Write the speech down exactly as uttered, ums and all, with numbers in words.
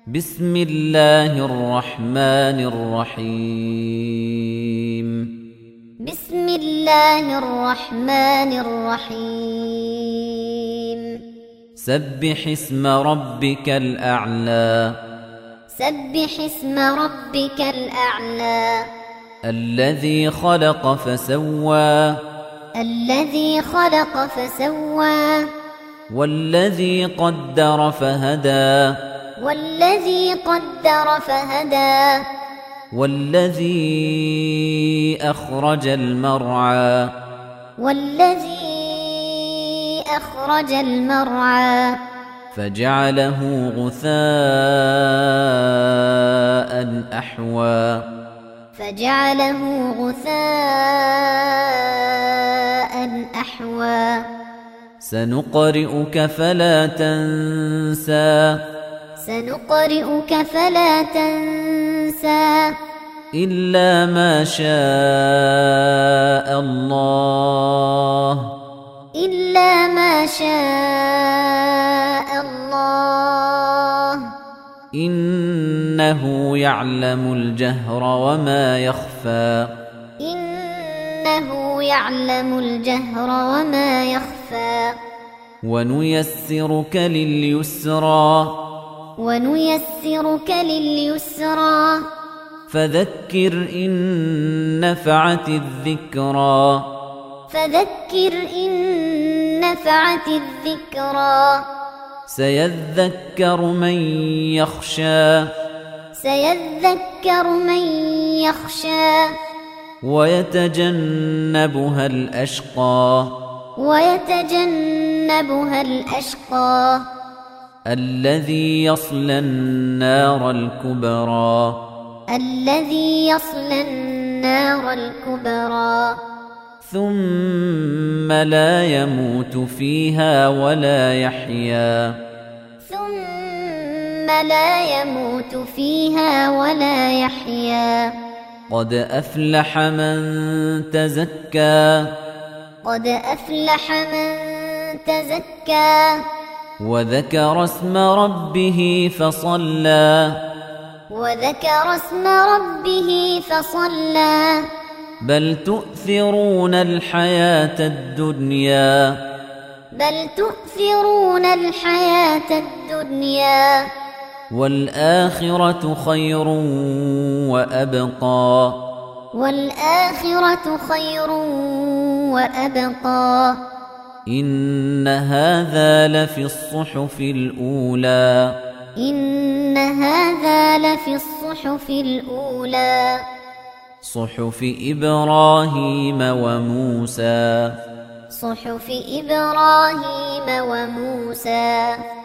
بسم الله الرحمن الرحيم بسم الله الرحمن الرحيم سبح اسم ربك الأعلى سبح اسم ربك الأعلى الذي خلق فسوى الذي خلق فسوى والذي قدر فهدى والذي قدر فهدى والذي أخرج المرعى والذي أخرج المرعى فجعله غثاء أحوى فجعله غثاء أحوى سنقرئك فلا تنسى سنقرئك فلا تنسى إلا ما شاء الله إلا ما شاء الله إنه يعلم الجهر وما يخفى إنه يعلم الجهر وما يخفى ونيسرك لليسرى ونيسرك لليسرى فذكر إن نفعت الذكرى فذكر إن نفعت الذكرى سيذكر من يخشى سيذكر من يخشى ويتجنبها الأشقى ويتجنبها الأشقى الذي يصلى النار الكبرى الذي يصلى النار الكبرى ثم لا يموت فيها ولا يحيا ثم لا يموت فيها ولا يحيا قد أفلح من تزكى قد أفلح من تزكى وذكر اسم ربه فصلى وذكر اسم ربه فصلى بل تؤثرون الحياة الدنيا بل تؤثرون الحياة الدنيا والآخرة خير وأبقى والآخرة خير وأبقى إن هذا لفي الصحف الأولى إن هذا لفي الصحف الأولى صحف إبراهيم وموسى صحف إبراهيم وموسى